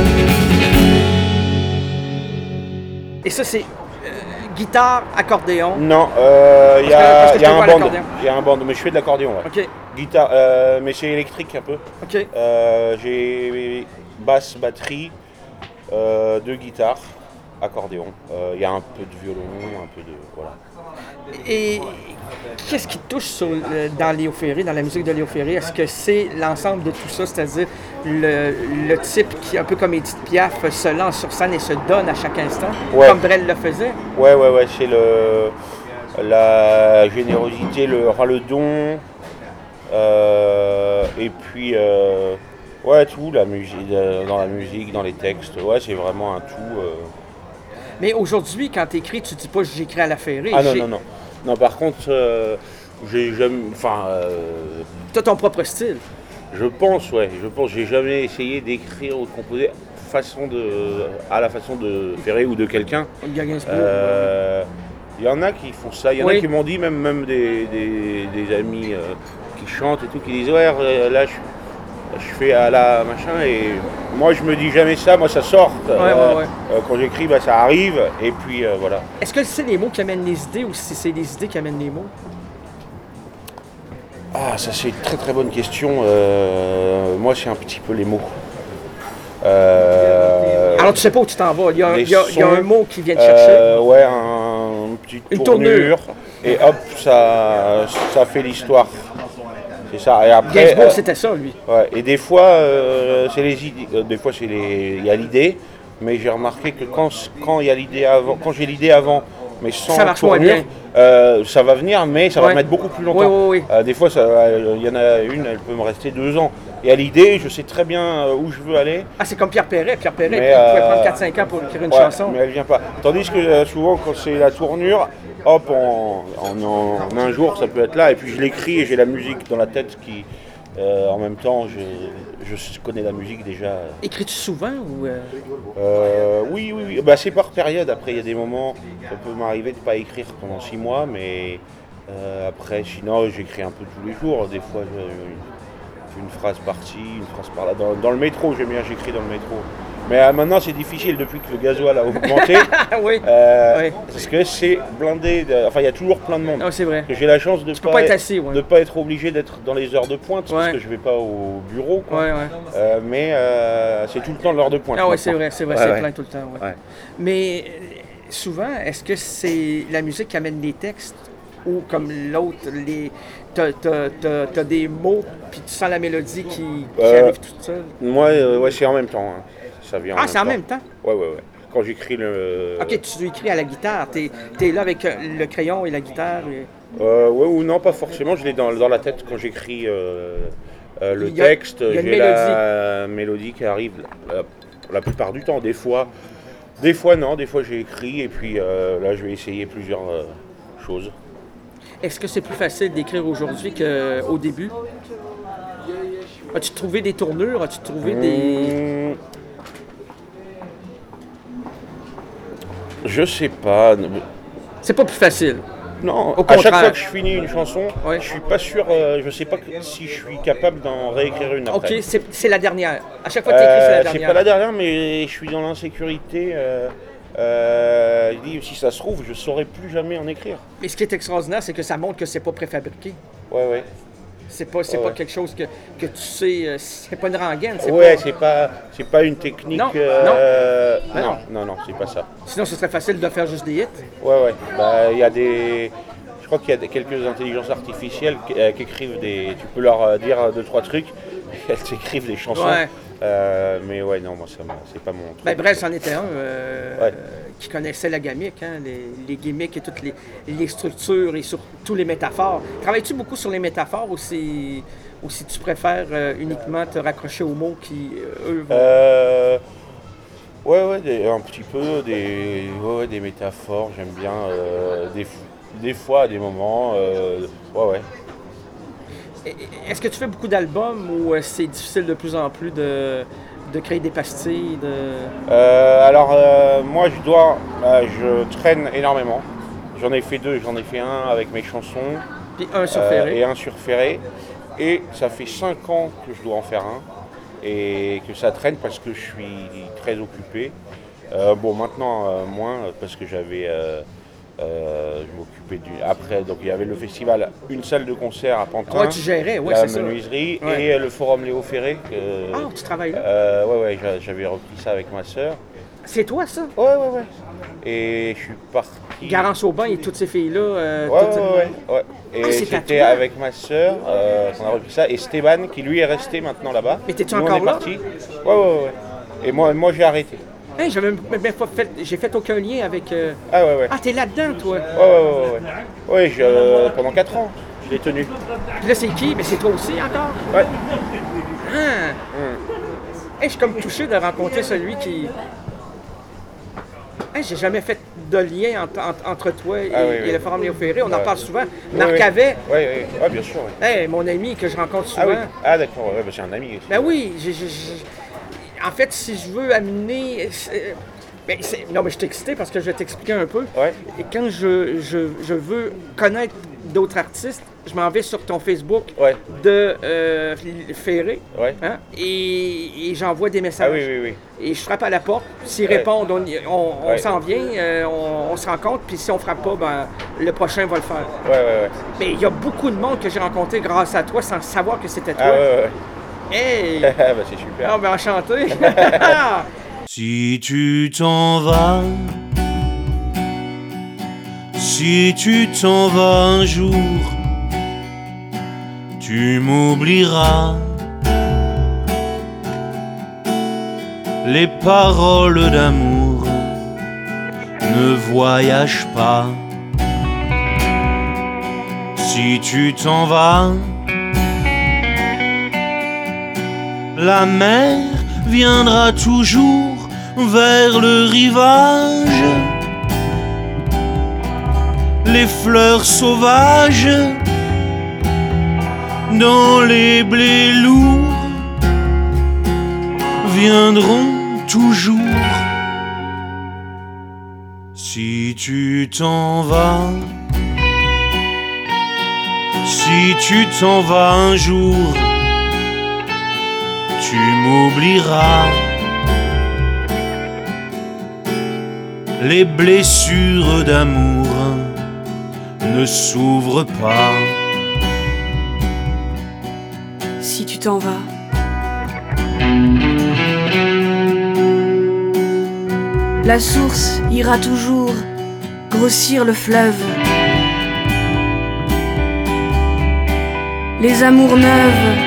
Et ça, c'est guitare, accordéon. Non, il y a un band, mais je fais de l'accordéon. Ouais. OK. Guitare, mais c'est électrique un peu. OK. J'ai basse, batterie, 2 guitares, accordéon. Il y a un peu de violon, un peu de... Voilà. Et qu'est-ce qui te touche dans Léo Ferré, dans la musique de Léo Ferré? Est-ce que c'est l'ensemble de tout ça, c'est-à-dire le type qui, un peu comme Édith Piaf, se lance sur scène et se donne à chaque instant, comme Brel le faisait? Ouais, c'est la générosité, le don, et puis tout, la musique, dans la musique, dans les textes, c'est vraiment un tout. Mais aujourd'hui, quand tu écris, tu dis pas j'écris à la Ferré. Ah non. Non, par contre, j'ai jamais. T'as ton propre style. Je pense, j'ai jamais essayé d'écrire ou de composer à la façon de Ferré ou de quelqu'un. Il y en a qui font ça, il y en a qui m'ont dit, même des amis qui chantent et tout, qui disent là je fais à la machin, et moi je me dis jamais ça, moi ça sort. Quand j'écris, ça arrive, et puis voilà. Est-ce que c'est les mots qui amènent les idées, ou si c'est les idées qui amènent les mots? Ah, ça c'est une très très bonne question. Moi c'est un petit peu les mots. Alors tu sais pas où tu t'en vas, il y a un mot qui vient te chercher. Une petite tournure, et hop, ça fait l'histoire. C'est ça. Et après, Gainsbourg, c'était ça, lui. Ouais. Et des fois, c'est les idées. Des fois, il y a l'idée, mais j'ai remarqué que quand il y a l'idée avant, quand j'ai l'idée avant, mais sans ça marche moins bien. Ça va venir, mais ça va mettre beaucoup plus longtemps. Oui. Des fois, il y en a une, elle peut me rester 2 ans. Et à l'idée, je sais très bien où je veux aller. Ah, c'est comme Pierre Perret. Pierre Perret, il pouvait prendre 4-5 ans pour écrire une chanson. Mais elle vient pas. Tandis que souvent, quand c'est la tournure, hop, en un jour, ça peut être là. Et puis je l'écris et j'ai la musique dans la tête En même temps, je connais la musique déjà. Écris-tu souvent ou Oui. Bah, c'est par période. Après, il y a des moments, ça peut m'arriver de ne pas écrire pendant 6 mois, mais après, sinon, j'écris un peu tous les jours. Des fois, une phrase par-ci, une phrase par-là. Dans le métro, j'aime bien, j'écris dans le métro. Mais maintenant, c'est difficile depuis que le gasoil a augmenté. Oui. Parce que c'est blindé. Enfin, il y a toujours plein de monde. Ah, c'est vrai. J'ai la chance de ne pas être assis, de pas être obligé d'être dans les heures de pointe parce que je vais pas au bureau. Quoi. Mais c'est tout le temps l'heure de pointe. Ah oui, c'est vrai, c'est plein tout le temps. Ouais. Mais souvent, est-ce que c'est la musique qui amène les textes ou comme l'autre, t'as des mots puis tu sens la mélodie qui arrive toute seule? Moi, c'est en même temps. Hein. Ça vient c'est en même temps? Ouais. Quand j'écris le... Ok, tu écris à la guitare. T'es là avec le crayon et la guitare. Ouais ou non, pas forcément. Je l'ai dans la tête quand j'écris le texte. J'ai la mélodie qui arrive la plupart du temps. Des fois non. Des fois j'ai écrit et puis là je vais essayer plusieurs choses. Est-ce que c'est plus facile d'écrire aujourd'hui qu'au début? As-tu trouvé des tournures? As-tu trouvé des... Je sais pas. C'est pas plus facile? Non, au contraire. À chaque fois que je finis une chanson, je suis pas sûr, je sais pas si je suis capable d'en réécrire une après. Ok, c'est la dernière. À chaque fois que tu écris, c'est la dernière. C'est pas la dernière, mais je suis dans l'insécurité. Il dit, si ça se trouve, je saurais plus jamais en écrire. Mais ce qui est extraordinaire, c'est que ça montre que c'est pas préfabriqué. Ouais. C'est pas quelque chose que tu sais, c'est pas une rengaine. C'est pas une technique. Non, c'est pas ça. Sinon, ce serait facile de faire juste des hits. Ouais. Bah, il y a je crois qu'il y a quelques intelligences artificielles qui écrivent tu peux leur dire 2-3 trucs, elles t'écrivent des chansons. Ouais. Mais ouais, non, moi, c'est pas mon truc. Ben, Brel, c'en était un qui connaissait la gamique, hein, les gimmicks et toutes les structures et surtout les métaphores. Travailles-tu beaucoup sur les métaphores ou si tu préfères uniquement te raccrocher aux mots qui, eux, vont... Ouais, un petit peu, des métaphores, j'aime bien, des fois, à des moments, ouais. Est-ce que tu fais beaucoup d'albums ou c'est difficile de plus en plus de créer des pastilles? Moi, je traîne énormément. J'en ai fait 2, j'en ai fait un avec mes chansons. Puis un sur Ferré. Et un sur Ferré. Et ça fait 5 ans que je dois en faire un. Et que ça traîne parce que je suis très occupé. Maintenant, moins, parce que j'avais... je m'occupais après, donc il y avait le festival, une salle de concert à Pantin, tu gérais, la menuiserie et le forum Léo Ferré. Tu travailles là? Ouais, j'avais repris ça avec ma sœur. C'est toi ça? Ouais. Et je suis parti. Garance Aubin et toutes ces filles-là. Ouais. Et c'était avec ma sœur qu'on a repris ça, et Stéban qui lui est resté maintenant là-bas. Mais t'es-tu encore là? Parti. Ouais. Et moi j'ai arrêté. Hey, j'ai fait aucun lien avec... Ouais. Ah, t'es là-dedans, toi? Ouais, pendant 4 ans, je l'ai tenu. Puis là, c'est qui? Mais c'est toi aussi, encore? Ouais. Hey, je suis comme touché de rencontrer celui qui... Hey, j'ai jamais fait de lien entre toi et le Forum Léo Ferré. On en parle souvent. Marc Avet. Oui, bien sûr. Hey, mon ami que je rencontre souvent. D'accord, c'est un ami. Ben oui, en fait, si je veux amener... non, mais je suis excité parce que je vais t'expliquer un peu. Ouais. Et quand je veux connaître d'autres artistes, je m'en vais sur ton Facebook de Ferré. Ouais. Hein, et j'envoie des messages. Oui. Et je frappe à la porte. S'ils répondent, on s'en vient, on se rencontre. Puis si on frappe pas, le prochain va le faire. Ouais. Mais il y a beaucoup de monde que j'ai rencontré grâce à toi sans savoir que c'était toi. Ouais. Hey! C'est super. Ah, enchanté! Si tu t'en vas, si tu t'en vas un jour, tu m'oublieras. Les paroles d'amour ne voyagent pas. Si tu t'en vas, la mer viendra toujours vers le rivage. Les fleurs sauvages dans les blés lourds viendront toujours. Si tu t'en vas, si tu t'en vas un jour, tu m'oublieras. Les blessures d'amour ne s'ouvrent pas. Si tu t'en vas, la source ira toujours grossir le fleuve. Les amours neuves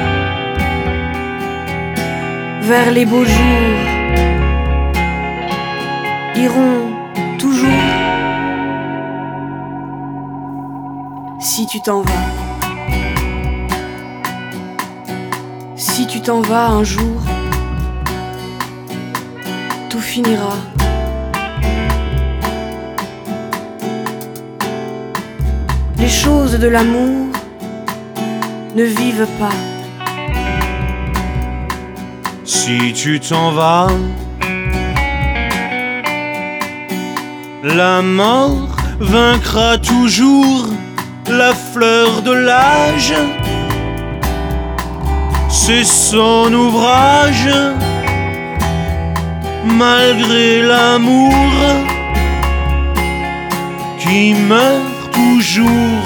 vers les beaux jours iront toujours. Si tu t'en vas, si tu t'en vas un jour, tout finira. Les choses de l'amour ne vivent pas. Si tu t'en vas, la mort vaincra toujours la fleur de l'âge. C'est son ouvrage, malgré l'amour qui meurt toujours.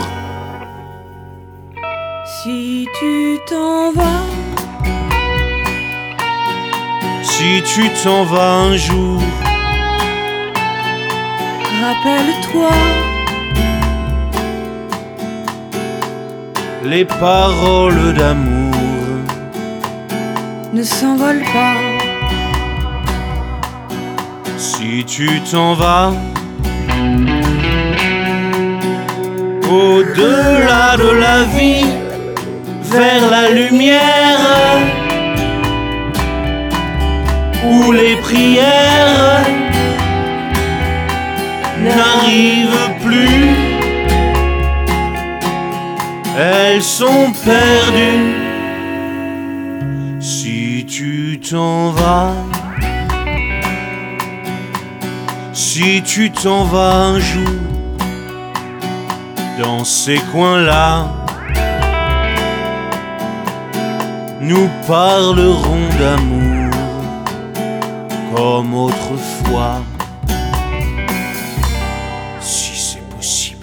Si tu t'en vas, si tu t'en vas un jour, rappelle-toi les paroles d'amour ne s'envolent pas. Si tu t'en vas, au-delà de la vie, vers la lumière, où les prières n'arrivent plus, elles sont perdues. Si tu t'en vas, si tu t'en vas un jour, dans ces coins-là, nous parlerons d'amour comme autrefois, si c'est possible.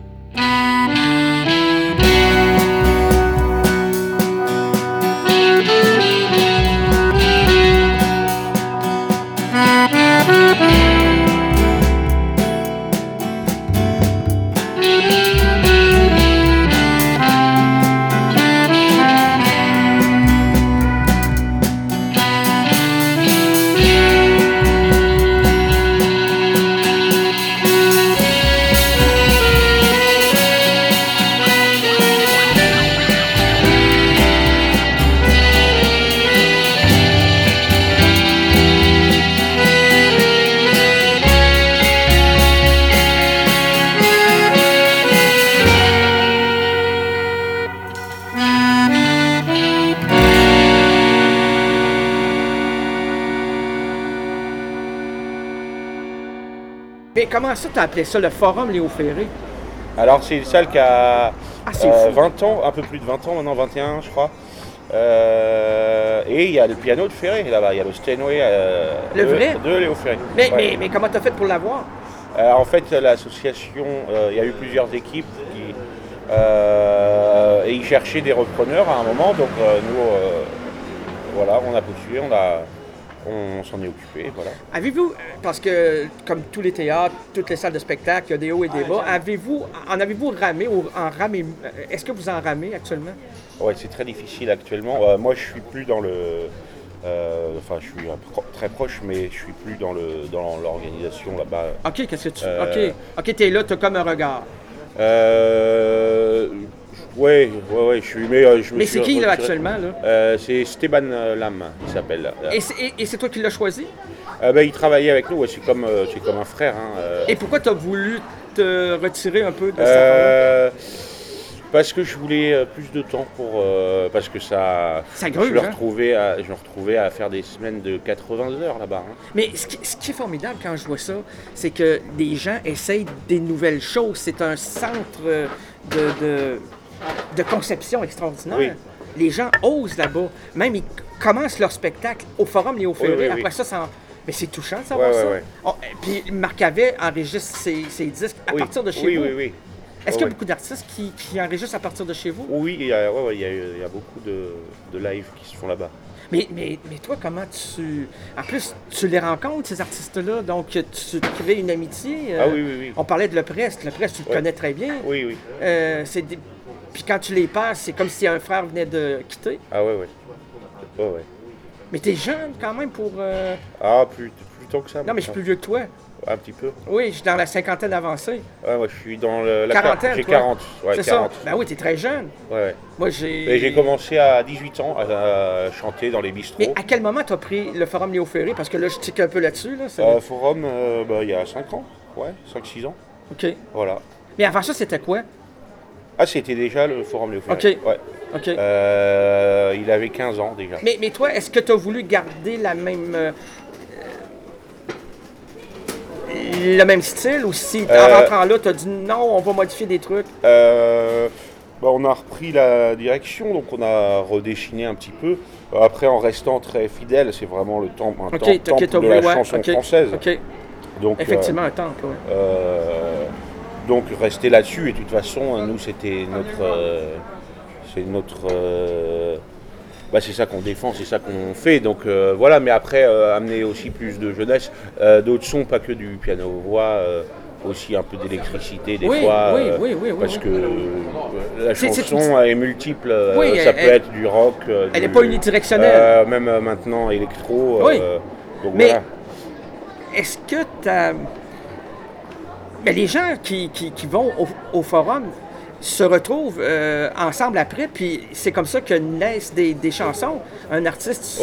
Mais comment ça, t'as appelé ça le Forum Léo Ferré? Alors c'est une salle qui a c'est fou. 20 ans, un peu plus de 20 ans maintenant, 21 je crois. Et il y a le piano de Ferré là-bas, il y a le Steinway de Léo Ferré. Mais comment t'as fait pour l'avoir? En fait, l'association, il y a eu plusieurs équipes qui, et ils cherchaient des repreneurs à un moment, donc nous, voilà, on a postulé, on s'en est occupé, voilà. Avez-vous, parce que comme tous les théâtres, toutes les salles de spectacle, il y a des hauts et des bas, en avez-vous ramé ou en ramez, est-ce que vous en ramez actuellement? Ouais, c'est très difficile actuellement. Moi, je suis plus dans le, enfin, je suis très proche, mais je suis plus dans l'organisation là-bas. Ok, qu'est-ce que tu, ok, t'es là, t'as comme un regard. Ouais, je suis. Mais c'est qui là actuellement là? C'est Stéban Lam, il s'appelle. Et c'est toi qui l'as choisi? Il travaillait avec nous, ouais, c'est comme un frère. Hein, Et pourquoi tu as voulu te retirer un peu de sa famille? Parce que je voulais plus de temps pour parce que ça gruge, je me retrouvais à faire des semaines de 80 heures là-bas. Hein. Mais ce qui est formidable quand je vois ça, c'est que les gens essayent des nouvelles choses. C'est un centre de conception extraordinaire. Oui. Les gens osent là-bas. Même ils commencent leur spectacle au Forum Léo Ferré. Oui. Après ça mais c'est touchant de savoir ça. Puis Marc Avet enregistre ses disques à partir de chez vous. Oui. Est-ce qu'il y a beaucoup d'artistes qui enregistrent à partir de chez vous? Oui, il y a beaucoup de lives qui se font là-bas. Mais toi, comment tu... En plus, tu les rencontres, ces artistes-là, donc tu crées une amitié. Oui. On parlait de Le Prest, tu le connais très bien. Oui. Puis quand tu les passes, c'est comme si un frère venait de quitter. Ah ouais. Mais t'es jeune quand même pour... Plus tôt que ça. Non, mais je suis plus vieux que toi. Un petit peu. Oui, je suis dans la cinquantaine avancée. Ouais, moi je suis dans la quarantaine. J'ai toi. 40. Ouais, c'est 40. ça. Ben oui, t'es très jeune. Ouais. Moi, j'ai commencé à 18 ans à chanter dans les bistrots. Mais à quel moment t'as pris le Forum Léo Ferré? Parce que là, je tique un peu là-dessus. Forum, il y a 5 ans. Ouais, 5-6 ans. OK. Voilà. Mais avant ça, c'était quoi? Ah, c'était déjà le Forum Léo Ferré. OK. Ouais. OK. Il avait 15 ans déjà. Mais toi, est-ce que tu as voulu garder le même style ou si en rentrant là, tu as dit non, on va modifier des trucs? On a repris la direction, donc on a redessiné un petit peu. Après, en restant très fidèle, c'est vraiment le temple de la chanson française. OK. Donc, effectivement, un temple, oui. Donc, rester là-dessus, et de toute façon, nous, c'était c'est ça qu'on défend, c'est ça qu'on fait. Donc voilà, mais après, amener aussi plus de jeunesse, d'autres sons, pas que du piano-voix, aussi un peu d'électricité des fois. Oui. Parce que la chanson est multiple, ça peut être du rock. Elle n'est pas unidirectionnelle. Même maintenant, électro. Donc mais voilà. est-ce que tu as... les gens qui vont au forum se retrouvent ensemble après, puis c'est comme ça que naissent des chansons. Un artiste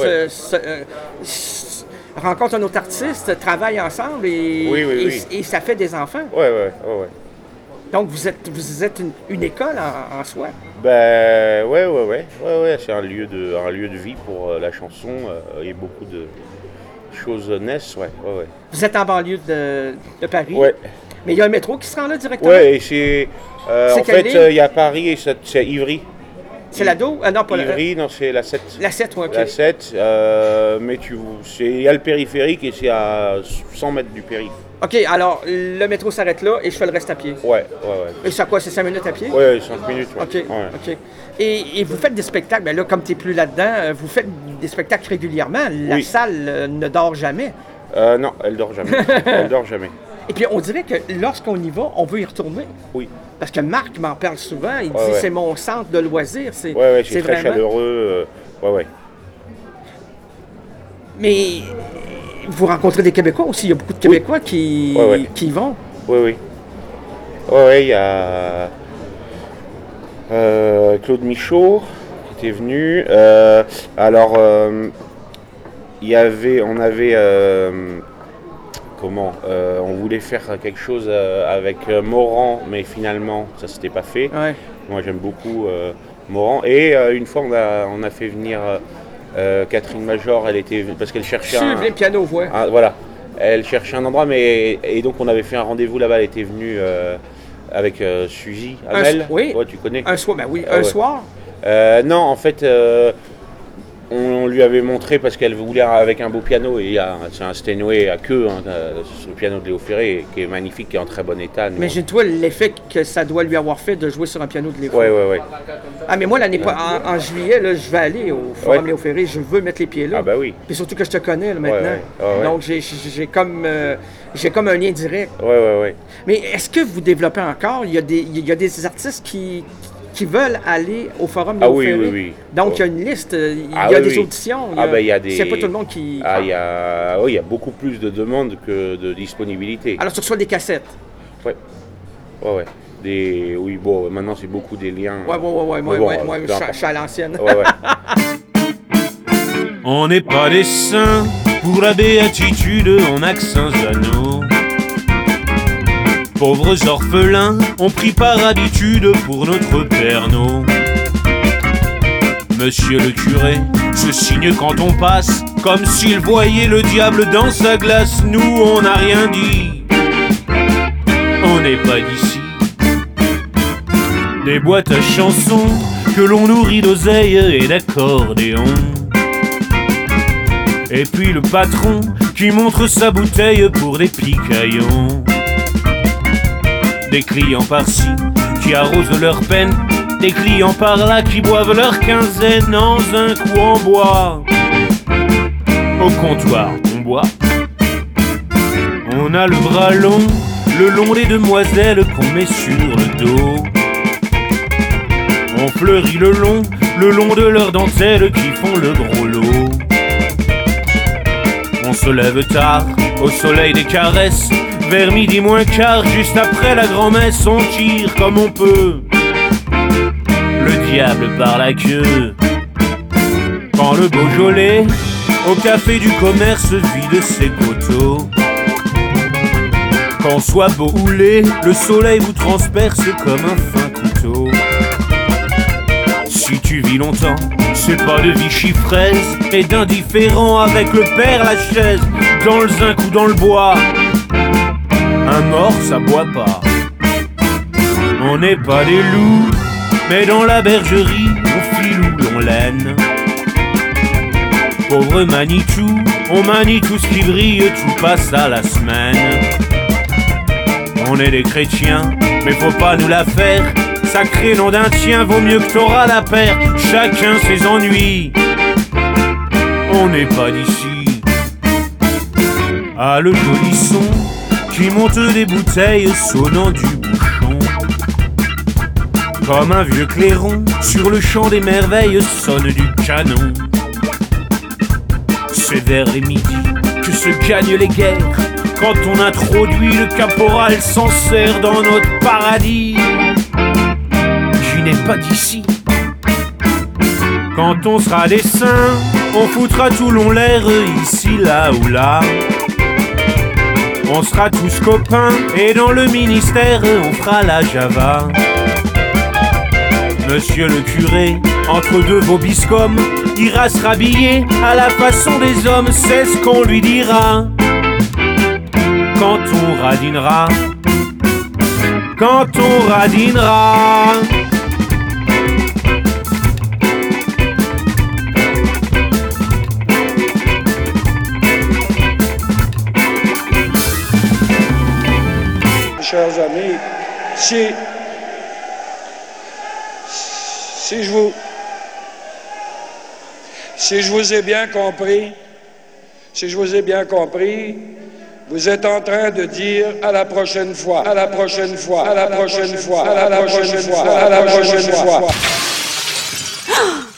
rencontre un autre artiste, travaille ensemble et ça fait des enfants. Ouais. Donc vous êtes une école en soi. Ouais. C'est un lieu de vie pour la chanson. Et beaucoup de choses naissent, ouais. Vous êtes en banlieue de Paris. Ouais. Mais il y a un métro qui se rend là directement. Ouais, et c'est en fait, il y a Paris et c'est Ivry. C'est la Do? Non, pas Ivry, non, c'est la 7. La 7, oui, OK. La 7, mais il y a le périphérique et c'est à 100 mètres du périph'. OK, alors le métro s'arrête là et je fais le reste à pied. Ouais. Et c'est quoi, c'est 5 minutes à pied? Ouais, 5 minutes. Ouais. OK. Et vous faites des spectacles, là, comme tu n'es plus là-dedans, vous faites des spectacles régulièrement. La salle ne dort jamais. Non, elle dort jamais. Et puis, on dirait que lorsqu'on y va, on veut y retourner. Oui. Parce que Marc m'en parle souvent. Il dit c'est mon centre de loisirs. C'est très vraiment... chaleureux. Mais vous rencontrez des Québécois aussi. Il y a beaucoup de Québécois qui y vont. Oui. Il y a Claude Michaud qui était venu. On voulait faire quelque chose avec Morand, mais finalement, ça s'était pas fait. Ouais. Moi, j'aime beaucoup Morand. Et une fois, on a fait venir Catherine Major, parce qu'elle cherchait les piano-voix. Voilà. Elle cherchait un endroit, et donc on avait fait un rendez-vous là-bas. Elle était venue avec Suzy Hamel. Oui. Ouais, tu connais. Un soir, soir? Non, en fait... On lui avait montré parce qu'elle voulait avec un beau piano, et c'est un Steinway à queue, le piano de Léo Ferré, qui est magnifique, qui est en très bon état. Imagine-toi l'effet que ça doit lui avoir fait de jouer sur un piano de Léo Ferré. Ouais. Ah, mais moi, en juillet, là, je vais aller au Forum Léo Ferré, je veux mettre les pieds là. Ah, bah oui. Puis surtout que je te connais là, maintenant. Donc, j'ai comme un lien direct. Ouais. Mais est-ce que vous développez encore? Il y a des artistes qui veulent aller au Forum Léo Ferré. Oui. Donc, il y a une liste, il y a des auditions. C'est pas tout le monde qui... il y a beaucoup plus de demandes que de disponibilité. Alors, tu reçois des cassettes? Ouais. Maintenant, c'est beaucoup des liens. Moi, je suis à l'ancienne. On n'est pas des saints pour la béatitude en accents à nous. Pauvres orphelins ont pris par habitude pour notre Pernod. Monsieur le curé se signe quand on passe, comme s'il voyait le diable dans sa glace. Nous on n'a rien dit, on n'est pas d'ici. Des boîtes à chansons que l'on nourrit d'oseille et d'accordéon. Et puis le patron qui montre sa bouteille pour des picaillons. Des clients par-ci qui arrosent leur peine, des clients par-là qui boivent leur quinzaine dans un coup en bois. Au comptoir on boit, on a le bras long, le long des demoiselles qu'on met sur le dos. On fleurit le long de leurs dentelles qui font le gros lot. On se lève tard, au soleil des caresses, vers midi moins quart, juste après la grand-messe, on tire comme on peut le diable par la queue. Quand le Beaujolais, au café du commerce, vide ses poteaux. Quand soit beau ou laid, le soleil vous transperce comme un fin couteau. Si tu vis longtemps, c'est pas de Vichy fraise, et d'indifférent avec le père Lachaise, dans le zinc ou dans le bois. Un mort ça boit pas. On n'est pas des loups, mais dans la bergerie on filoue, on laine. Pauvre Manitou, on manie tout ce qui brille, tout passe à la semaine. On est des chrétiens, mais faut pas nous la faire. Sacré nom d'un tien, vaut mieux que t'auras la paire. Chacun ses ennuis, on n'est pas d'ici. Ah le joli son qui monte des bouteilles sonnant du bouchon. Comme un vieux clairon sur le champ des merveilles sonne du canon. C'est vers les midi que se gagnent les guerres, quand on introduit le caporal Sancerre dans notre paradis. Qui n'est pas d'ici. Quand on sera des saints, on foutra tout long l'air ici, là ou là. On sera tous copains et dans le ministère on fera la Java. Monsieur le curé, entre deux vobiscums, ira se rhabiller à la façon des hommes, c'est ce qu'on lui dira. Quand on radinera, quand on radinera. Chers amis, si je vous ai bien compris, vous êtes en train de dire à la prochaine fois, à la prochaine fois, à la prochaine fois, à la prochaine fois, à la prochaine fois.